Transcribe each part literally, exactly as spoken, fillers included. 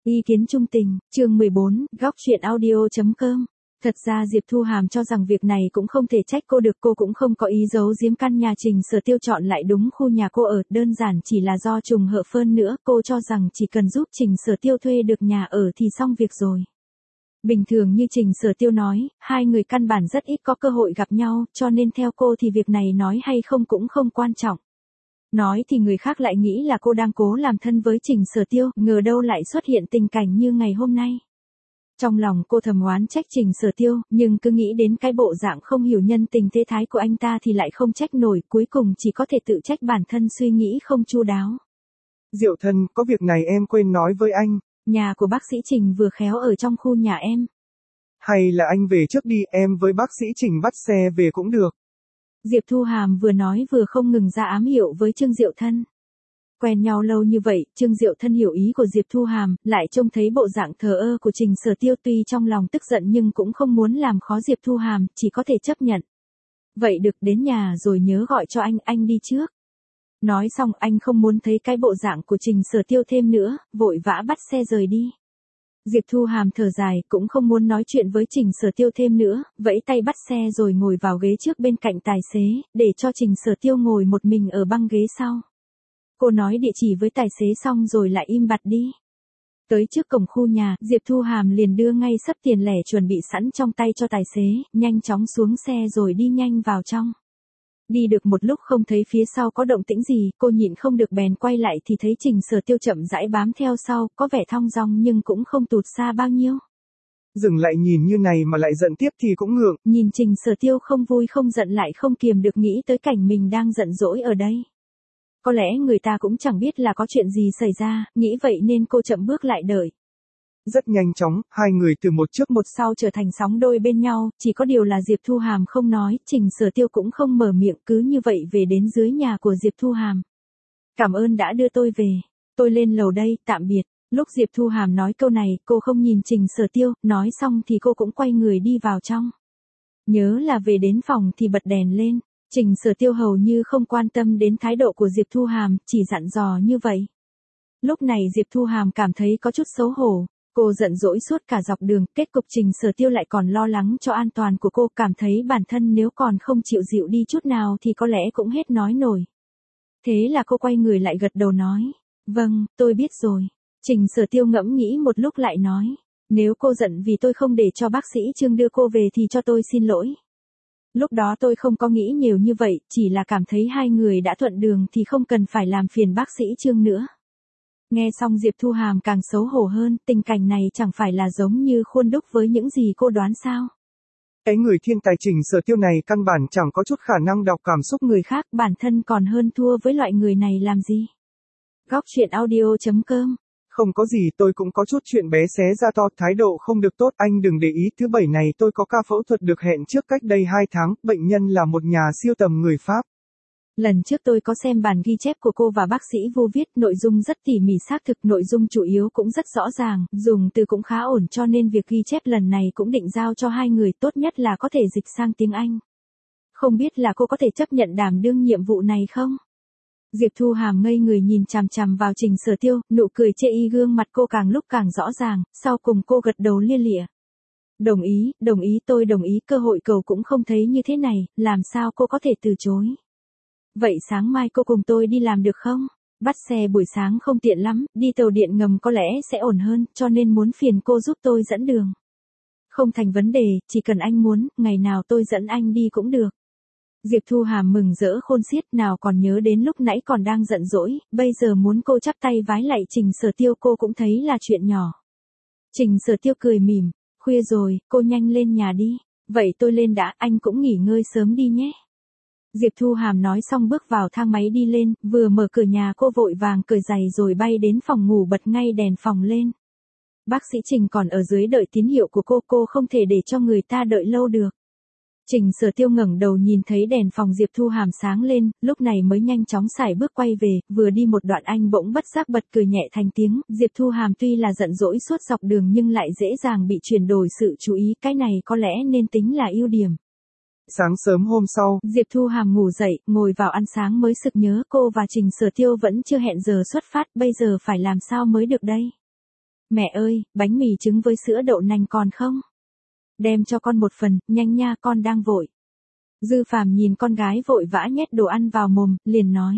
Ý kiến trung tình, chương mười bốn, góc chuyện audio.com. Thật ra Diệp Thu Hàm cho rằng việc này cũng không thể trách cô được, cô cũng không có ý giấu giếm căn nhà Trình Sở Tiêu chọn lại đúng khu nhà cô ở, đơn giản chỉ là do trùng hợp hơn nữa, cô cho rằng chỉ cần giúp Trình Sở Tiêu thuê được nhà ở thì xong việc rồi. Bình thường như Trình Sở Tiêu nói, hai người căn bản rất ít có cơ hội gặp nhau, cho nên theo cô thì việc này nói hay không cũng không quan trọng. Nói thì người khác lại nghĩ là cô đang cố làm thân với Trình Sở Tiêu, ngờ đâu lại xuất hiện tình cảnh như ngày hôm nay. Trong lòng cô thầm oán trách Trình Sở Tiêu, nhưng cứ nghĩ đến cái bộ dạng không hiểu nhân tình thế thái của anh ta thì lại không trách nổi, cuối cùng chỉ có thể tự trách bản thân suy nghĩ không chu đáo. Diệu thân, có việc này em quên nói với anh. Nhà của bác sĩ Trình vừa khéo ở trong khu nhà em. Hay là anh về trước đi, em với bác sĩ Trình bắt xe về cũng được. Diệp Thu Hàm vừa nói vừa không ngừng ra ám hiệu với Trương Diệu Thân. Quen nhau lâu như vậy, Trương Diệu Thân hiểu ý của Diệp Thu Hàm, lại trông thấy bộ dạng thờ ơ của Trình Sở Tiêu, tuy trong lòng tức giận nhưng cũng không muốn làm khó Diệp Thu Hàm, chỉ có thể chấp nhận. Vậy được, đến nhà rồi nhớ gọi cho anh, anh đi trước. Nói xong anh không muốn thấy cái bộ dạng của Trình Sở Tiêu thêm nữa, vội vã bắt xe rời đi. Diệp Thu Hàm thở dài, cũng không muốn nói chuyện với Trình Sở Tiêu thêm nữa, vẫy tay bắt xe rồi ngồi vào ghế trước bên cạnh tài xế, để cho Trình Sở Tiêu ngồi một mình ở băng ghế sau. Cô nói địa chỉ với tài xế xong rồi lại im bặt đi. Tới trước cổng khu nhà, Diệp Thu Hàm liền đưa ngay sấp tiền lẻ chuẩn bị sẵn trong tay cho tài xế, nhanh chóng xuống xe rồi đi nhanh vào trong. Đi được một lúc không thấy phía sau có động tĩnh gì, cô nhịn không được bèn quay lại thì thấy Trình Sở Tiêu chậm rãi bám theo sau, có vẻ thong dong nhưng cũng không tụt xa bao nhiêu. Dừng lại nhìn như này mà lại giận tiếp thì cũng ngượng. Nhìn Trình Sở Tiêu không vui không giận lại không kiềm được nghĩ tới cảnh mình đang giận dỗi ở đây. Có lẽ người ta cũng chẳng biết là có chuyện gì xảy ra, nghĩ vậy nên cô chậm bước lại đợi. Rất nhanh chóng, hai người từ một trước một sau trở thành sóng đôi bên nhau, chỉ có điều là Diệp Thu Hàm không nói, Trình Sở Tiêu cũng không mở miệng, cứ như vậy về đến dưới nhà của Diệp Thu Hàm. Cảm ơn đã đưa tôi về, tôi lên lầu đây, tạm biệt. Lúc Diệp Thu Hàm nói câu này, cô không nhìn Trình Sở Tiêu, nói xong thì cô cũng quay người đi vào trong. Nhớ là về đến phòng thì bật đèn lên, Trình Sở Tiêu hầu như không quan tâm đến thái độ của Diệp Thu Hàm, chỉ dặn dò như vậy. Lúc này Diệp Thu Hàm cảm thấy có chút xấu hổ. Cô giận dỗi suốt cả dọc đường, kết cục Trình Sở Tiêu lại còn lo lắng cho an toàn của cô, cảm thấy bản thân nếu còn không chịu dịu đi chút nào thì có lẽ cũng hết nói nổi. Thế là cô quay người lại gật đầu nói, vâng, tôi biết rồi. Trình Sở Tiêu ngẫm nghĩ một lúc lại nói, nếu cô giận vì tôi không để cho bác sĩ Trương đưa cô về thì cho tôi xin lỗi. Lúc đó tôi không có nghĩ nhiều như vậy, chỉ là cảm thấy hai người đã thuận đường thì không cần phải làm phiền bác sĩ Trương nữa. Nghe xong Diệp Thu Hàm càng xấu hổ hơn, tình cảnh này chẳng phải là giống như khuôn đúc với những gì cô đoán sao. Cái người thiên tài Trình Sở Tiêu này căn bản chẳng có chút khả năng đọc cảm xúc người khác, bản thân còn hơn thua với loại người này làm gì. Góc chuyện audio.com. Không có gì, tôi cũng có chút chuyện bé xé ra to, thái độ không được tốt, anh đừng để ý. Thứ bảy này tôi có ca phẫu thuật được hẹn trước cách đây hai tháng, bệnh nhân là một nhà siêu tầm người Pháp. Lần trước tôi có xem bản ghi chép của cô và bác sĩ Vô viết, nội dung rất tỉ mỉ xác thực, nội dung chủ yếu cũng rất rõ ràng, dùng từ cũng khá ổn, cho nên việc ghi chép lần này cũng định giao cho hai người, tốt nhất là có thể dịch sang tiếng Anh. Không biết là cô có thể chấp nhận đảm đương nhiệm vụ này không? Diệp Thu Hàm ngây người nhìn chằm chằm vào Trình Sở Tiêu, nụ cười chê y gương mặt cô càng lúc càng rõ ràng, sau cùng cô gật đầu lia lịa. Đồng ý, đồng ý, tôi đồng ý, cơ hội cầu cũng không thấy như thế này, làm sao cô có thể từ chối? Vậy sáng mai cô cùng tôi đi làm được không? Bắt xe buổi sáng không tiện lắm, đi tàu điện ngầm có lẽ sẽ ổn hơn, cho nên muốn phiền cô giúp tôi dẫn đường. Không thành vấn đề, chỉ cần anh muốn, ngày nào tôi dẫn anh đi cũng được. Diệp Thu Hàm mừng rỡ khôn xiết, nào còn nhớ đến lúc nãy còn đang giận dỗi, bây giờ muốn cô chắp tay vái lạy Trình Sở Tiêu cô cũng thấy là chuyện nhỏ. Trình Sở Tiêu cười mỉm, khuya rồi, cô nhanh lên nhà đi. Vậy tôi lên đã, anh cũng nghỉ ngơi sớm đi nhé. Diệp Thu Hàm nói xong bước vào thang máy đi lên, vừa mở cửa nhà cô vội vàng cởi giày rồi bay đến phòng ngủ bật ngay đèn phòng lên. Bác sĩ Trình còn ở dưới đợi tín hiệu của cô, cô không thể để cho người ta đợi lâu được. Trình Sở Tiêu ngẩng đầu nhìn thấy đèn phòng Diệp Thu Hàm sáng lên, lúc này mới nhanh chóng sải bước quay về, vừa đi một đoạn anh bỗng bất giác bật cười nhẹ thành tiếng, Diệp Thu Hàm tuy là giận dỗi suốt dọc đường nhưng lại dễ dàng bị chuyển đổi sự chú ý, cái này có lẽ nên tính là ưu điểm. Sáng sớm hôm sau, Diệp Thu Hàm ngủ dậy, ngồi vào ăn sáng mới sực nhớ cô và Trình Sở Tiêu vẫn chưa hẹn giờ xuất phát, bây giờ phải làm sao mới được đây. Mẹ ơi, bánh mì trứng với sữa đậu nành còn không? Đem cho con một phần, nhanh nha, con đang vội. Dư Phàm nhìn con gái vội vã nhét đồ ăn vào mồm, liền nói.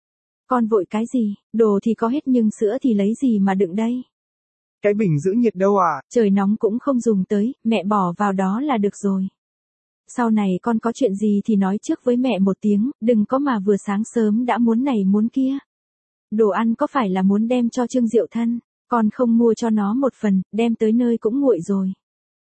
Con vội cái gì, đồ thì có hết nhưng sữa thì lấy gì mà đựng đây? Cái bình giữ nhiệt đâu à? Trời nóng cũng không dùng tới, mẹ bỏ vào đó là được rồi. Sau này con có chuyện gì thì nói trước với mẹ một tiếng, đừng có mà vừa sáng sớm đã muốn này muốn kia. Đồ ăn có phải là muốn đem cho Trương Diệu Thân, con không mua cho nó một phần, đem tới nơi cũng nguội rồi.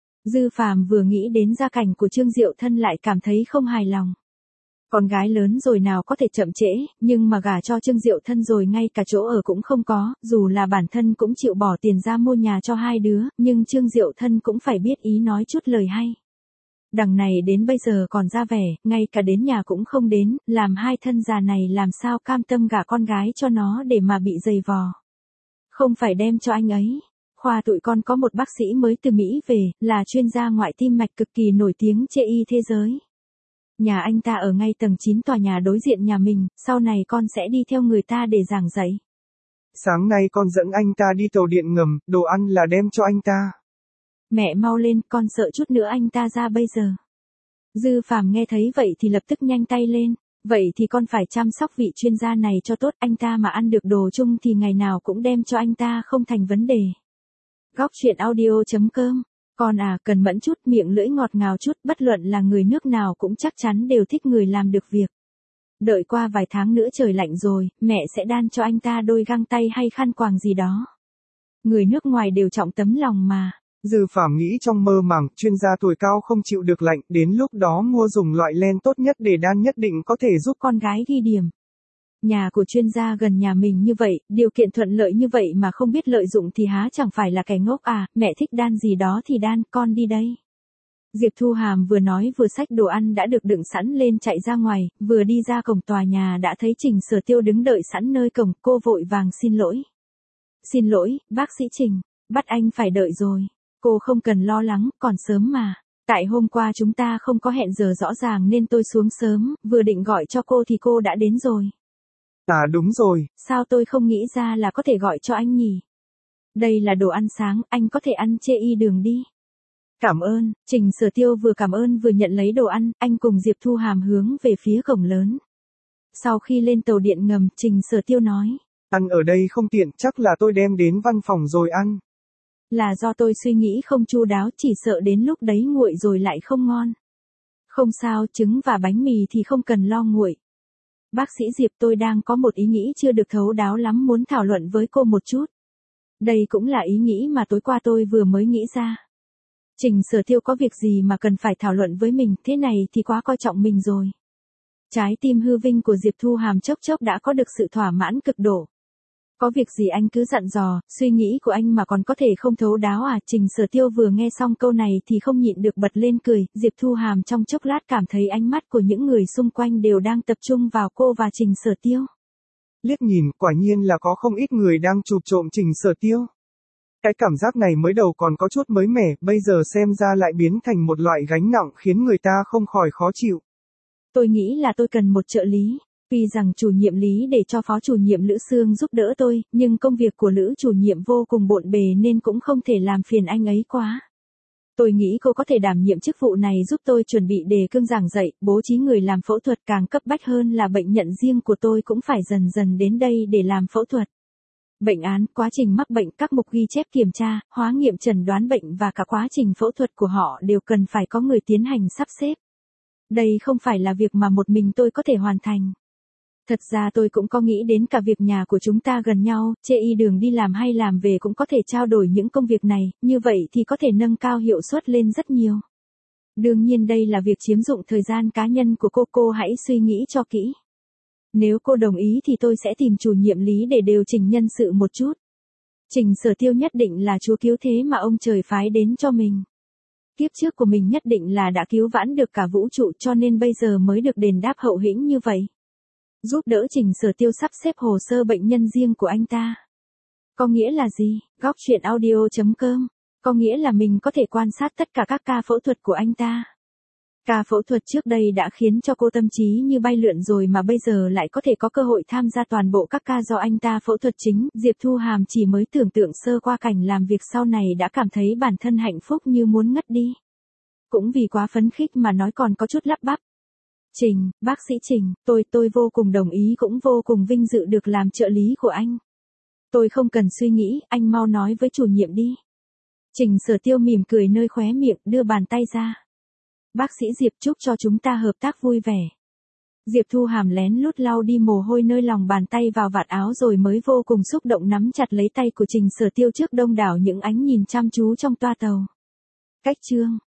Dư Phàm vừa nghĩ đến gia cảnh của Trương Diệu Thân lại cảm thấy không hài lòng. Con gái lớn rồi nào có thể chậm trễ, nhưng mà gả cho Trương Diệu Thân rồi ngay cả chỗ ở cũng không có, dù là bản thân cũng chịu bỏ tiền ra mua nhà cho hai đứa, nhưng Trương Diệu Thân cũng phải biết ý nói chút lời hay. Đằng này đến bây giờ còn ra vẻ, ngay cả đến nhà cũng không đến, làm hai thân già này làm sao cam tâm gả con gái cho nó để mà bị dày vò. Không phải đem cho anh ấy. Khoa tụi con có một bác sĩ mới từ Mỹ về, là chuyên gia ngoại tim mạch cực kỳ nổi tiếng trên y thế giới. Nhà anh ta ở ngay tầng chín tòa nhà đối diện nhà mình, sau này con sẽ đi theo người ta để giảng dạy. Sáng nay con dẫn anh ta đi tàu điện ngầm, đồ ăn là đem cho anh ta. Mẹ mau lên, con sợ chút nữa anh ta ra bây giờ. Dư Phàm nghe thấy vậy thì lập tức nhanh tay lên. Vậy thì con phải chăm sóc vị chuyên gia này cho tốt, anh ta mà ăn được đồ chung thì ngày nào cũng đem cho anh ta không thành vấn đề. Góc truyện audio chấm com. Con à, cần mẫn chút, miệng lưỡi ngọt ngào chút, bất luận là người nước nào cũng chắc chắn đều thích người làm được việc. Đợi qua vài tháng nữa trời lạnh rồi, mẹ sẽ đan cho anh ta đôi găng tay hay khăn quàng gì đó. Người nước ngoài đều trọng tấm lòng mà. Dư Phàm nghĩ trong mơ màng, chuyên gia tuổi cao không chịu được lạnh, đến lúc đó mua dùng loại len tốt nhất để đan nhất định có thể giúp con gái ghi điểm. Nhà của chuyên gia gần nhà mình như vậy, điều kiện thuận lợi như vậy mà không biết lợi dụng thì há chẳng phải là kẻ ngốc à, mẹ thích đan gì đó thì đan, con đi đây. Diệp Thu Hàm vừa nói vừa xách đồ ăn đã được đựng sẵn lên chạy ra ngoài, vừa đi ra cổng tòa nhà đã thấy Trình Sở Tiêu đứng đợi sẵn nơi cổng, cô vội vàng xin lỗi. Xin lỗi, bác sĩ Trình, bắt anh phải đợi rồi. Cô không cần lo lắng, còn sớm mà. Tại hôm qua chúng ta không có hẹn giờ rõ ràng nên tôi xuống sớm, vừa định gọi cho cô thì cô đã đến rồi. À đúng rồi. Sao tôi không nghĩ ra là có thể gọi cho anh nhỉ? Đây là đồ ăn sáng, anh có thể ăn chê y đường đi. Cảm ơn, Trình Sở Tiêu vừa cảm ơn vừa nhận lấy đồ ăn, anh cùng Diệp Thu Hàm hướng về phía cổng lớn. Sau khi lên tàu điện ngầm, Trình Sở Tiêu nói. Ăn ở đây không tiện, chắc là tôi đem đến văn phòng rồi ăn. Là do tôi suy nghĩ không chu đáo, chỉ sợ đến lúc đấy nguội rồi lại không ngon. Không sao, trứng và bánh mì thì không cần lo nguội. Bác sĩ Diệp, tôi đang có một ý nghĩ chưa được thấu đáo lắm muốn thảo luận với cô một chút. Đây cũng là ý nghĩ mà tối qua tôi vừa mới nghĩ ra. Trình Sở Tiêu có việc gì mà cần phải thảo luận với mình, thế này thì quá coi trọng mình rồi. Trái tim hư vinh của Diệp Thu Hàm chốc chốc đã có được sự thỏa mãn cực độ. Có việc gì anh cứ dặn dò, suy nghĩ của anh mà còn có thể không thấu đáo à? Trình Sở Tiêu vừa nghe xong câu này thì không nhịn được bật lên cười, Diệp Thu Hàm trong chốc lát cảm thấy ánh mắt của những người xung quanh đều đang tập trung vào cô và Trình Sở Tiêu. Liếc nhìn, quả nhiên là có không ít người đang chụp trộm Trình Sở Tiêu. Cái cảm giác này mới đầu còn có chút mới mẻ, bây giờ xem ra lại biến thành một loại gánh nặng khiến người ta không khỏi khó chịu. Tôi nghĩ là tôi cần một trợ lý. Vì rằng chủ nhiệm Lý để cho phó chủ nhiệm Lữ Sương giúp đỡ tôi, nhưng công việc của Lữ chủ nhiệm vô cùng bộn bề nên cũng không thể làm phiền anh ấy quá. Tôi nghĩ cô có thể đảm nhiệm chức vụ này giúp tôi chuẩn bị đề cương giảng dạy, bố trí người làm phẫu thuật, càng cấp bách hơn là bệnh nhận riêng của tôi cũng phải dần dần đến đây để làm phẫu thuật. Bệnh án, quá trình mắc bệnh, các mục ghi chép kiểm tra, hóa nghiệm chẩn đoán bệnh và cả quá trình phẫu thuật của họ đều cần phải có người tiến hành sắp xếp. Đây không phải là việc mà một mình tôi có thể hoàn thành. Thật ra tôi cũng có nghĩ đến cả việc nhà của chúng ta gần nhau, chê y đường đi làm hay làm về cũng có thể trao đổi những công việc này, như vậy thì có thể nâng cao hiệu suất lên rất nhiều. Đương nhiên đây là việc chiếm dụng thời gian cá nhân của cô, cô hãy suy nghĩ cho kỹ. Nếu cô đồng ý thì tôi sẽ tìm chủ nhiệm Lý để điều chỉnh nhân sự một chút. Trình Sở Tiêu nhất định là chúa cứu thế mà ông trời phái đến cho mình. Kiếp trước của mình nhất định là đã cứu vãn được cả vũ trụ cho nên bây giờ mới được đền đáp hậu hĩnh như vậy. Giúp đỡ Trình Sở Tiêu sắp xếp hồ sơ bệnh nhân riêng của anh ta. Có nghĩa là gì? Góc truyện audio chấm com. Có nghĩa là mình có thể quan sát tất cả các ca phẫu thuật của anh ta. Ca phẫu thuật trước đây đã khiến cho cô tâm trí như bay lượn rồi mà bây giờ lại có thể có cơ hội tham gia toàn bộ các ca do anh ta phẫu thuật chính. Diệp Thu Hàm chỉ mới tưởng tượng sơ qua cảnh làm việc sau này đã cảm thấy bản thân hạnh phúc như muốn ngất đi. Cũng vì quá phấn khích mà nói còn có chút lắp bắp. Trình, bác sĩ Trình, tôi, tôi vô cùng đồng ý cũng vô cùng vinh dự được làm trợ lý của anh. Tôi không cần suy nghĩ, anh mau nói với chủ nhiệm đi. Trình Sở Tiêu mỉm cười nơi khóe miệng, đưa bàn tay ra. Bác sĩ Diệp, chúc cho chúng ta hợp tác vui vẻ. Diệp Thu Hàm lén lút lau đi mồ hôi nơi lòng bàn tay vào vạt áo rồi mới vô cùng xúc động nắm chặt lấy tay của Trình Sở Tiêu trước đông đảo những ánh nhìn chăm chú trong toa tàu. Cách chương